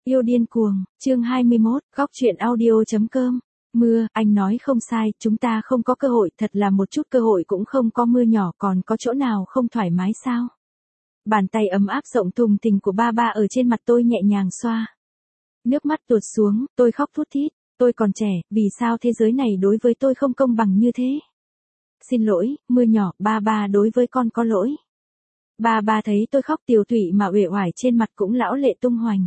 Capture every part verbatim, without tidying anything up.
Yêu điên cuồng, chương hai mươi mốt, góc truyện audio.com. Mưa, anh nói không sai, chúng ta không có cơ hội, thật là một chút cơ hội cũng không có. Mưa nhỏ còn có chỗ nào không thoải mái sao? Bàn tay ấm áp rộng thùng thình của ba ba ở trên mặt tôi nhẹ nhàng xoa. Nước mắt tuột xuống, tôi khóc thút thít. Tôi còn trẻ, vì sao thế giới này đối với tôi không công bằng như thế? Xin lỗi, Mưa nhỏ, ba ba đối với con có lỗi. Ba ba thấy tôi khóc tiều tụy mà uể oải trên mặt cũng lão lệ tung hoành.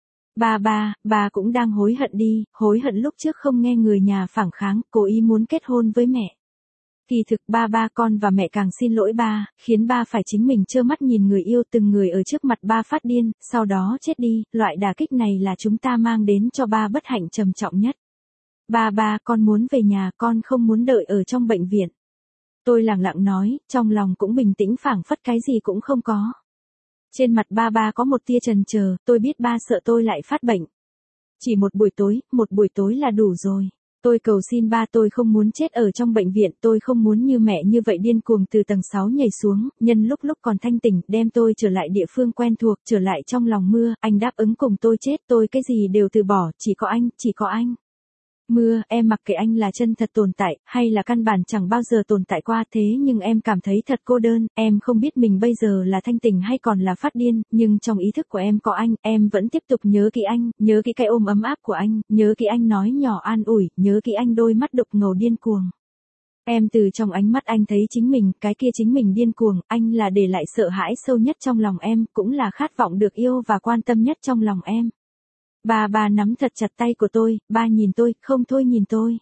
Ba ba, ba cũng đang hối hận đi, hối hận lúc trước không nghe người nhà phản kháng, cố ý muốn kết hôn với mẹ. Kỳ thực ba ba con và mẹ càng xin lỗi ba, khiến ba phải chính mình trơ mắt nhìn người yêu từng người ở trước mặt ba phát điên, sau đó chết đi, loại đả kích này là chúng ta mang đến cho ba bất hạnh trầm trọng nhất. Ba ba, con muốn về nhà, con không muốn đợi ở trong bệnh viện. Tôi lẳng lặng nói, trong lòng cũng bình tĩnh phảng phất cái gì cũng không có. Trên mặt ba ba có một tia chần chờ, tôi biết ba sợ tôi lại phát bệnh. Chỉ một buổi tối, một buổi tối là đủ rồi. Tôi cầu xin ba, tôi không muốn chết ở trong bệnh viện, tôi không muốn như mẹ như vậy điên cuồng từ tầng sáu nhảy xuống, nhân lúc lúc còn thanh tỉnh, đem tôi trở lại địa phương quen thuộc, trở lại trong lòng Mưa, anh đáp ứng cùng tôi chết, tôi cái gì đều từ bỏ, chỉ có anh, chỉ có anh. Mưa, em mặc kệ anh là chân thật tồn tại, hay là căn bản chẳng bao giờ tồn tại qua, thế nhưng em cảm thấy thật cô đơn, em không biết mình bây giờ là thanh tỉnh hay còn là phát điên, nhưng trong ý thức của em có anh, em vẫn tiếp tục nhớ kỹ anh, nhớ kỹ cái ôm ấm áp của anh, nhớ kỹ anh nói nhỏ an ủi, nhớ kỹ anh đôi mắt đục ngầu điên cuồng. Em từ trong ánh mắt anh thấy chính mình, cái kia chính mình điên cuồng, anh là để lại sợ hãi sâu nhất trong lòng em, cũng là khát vọng được yêu và quan tâm nhất trong lòng em. Ba ba nắm thật chặt tay của tôi, ba nhìn tôi, không thôi nhìn tôi.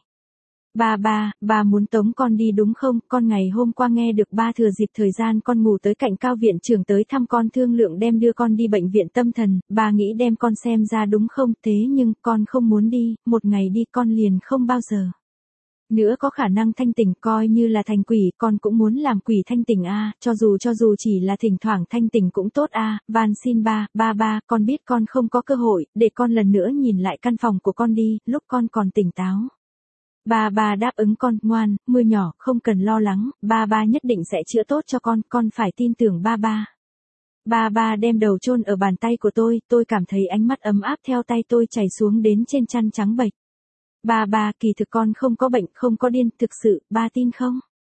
Ba ba, ba muốn tống con đi đúng không? Con ngày hôm qua nghe được ba thừa dịp thời gian con ngủ tới cạnh Cao viện trưởng tới thăm con thương lượng đem đưa con đi bệnh viện tâm thần, ba nghĩ đem con xem ra đúng không? Thế nhưng con không muốn đi, một ngày đi con liền không bao giờ nữa có khả năng thanh tỉnh, coi như là thành quỷ, con cũng muốn làm quỷ thanh tỉnh a, à, cho dù cho dù chỉ là thỉnh thoảng thanh tỉnh cũng tốt a, à. Van xin ba, ba ba, con biết con không có cơ hội, để con lần nữa nhìn lại căn phòng của con đi, lúc con còn tỉnh táo. Ba ba đáp ứng con, ngoan, Mưa nhỏ, không cần lo lắng, ba ba nhất định sẽ chữa tốt cho con, con phải tin tưởng ba ba. Ba ba đem đầu chôn ở bàn tay của tôi, tôi cảm thấy ánh mắt ấm áp theo tay tôi chảy xuống đến trên chăn trắng bệch. Ba ba, kỳ thực con không có bệnh, không có điên, thực sự, ba tin không?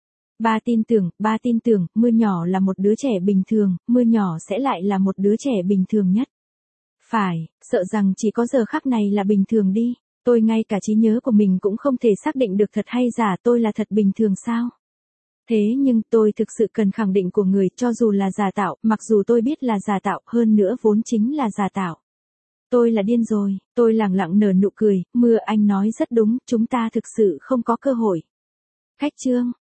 Ba tin tưởng, ba tin tưởng, Mưa nhỏ là một đứa trẻ bình thường, Mưa nhỏ sẽ lại là một đứa trẻ bình thường nhất. Phải, sợ rằng chỉ có giờ khắc này là bình thường đi, tôi ngay cả trí nhớ của mình cũng không thể xác định được thật hay giả, tôi là thật bình thường sao? Thế nhưng tôi thực sự cần khẳng định của người, cho dù là giả tạo, mặc dù tôi biết là giả tạo, hơn nữa vốn chính là giả tạo. Tôi là điên rồi, tôi lẳng lặng nở nụ cười, Mưa anh nói rất đúng, chúng ta thực sự không có cơ hội. Khách trương,